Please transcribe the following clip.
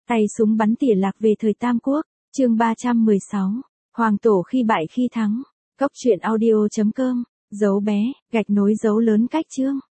Tay súng bắn tỉa lạc về thời Tam Quốc, chương 316. Hoàng tổ khi bại khi thắng. Cốc truyện audio.com, dấu bé, gạch nối dấu lớn cách chương.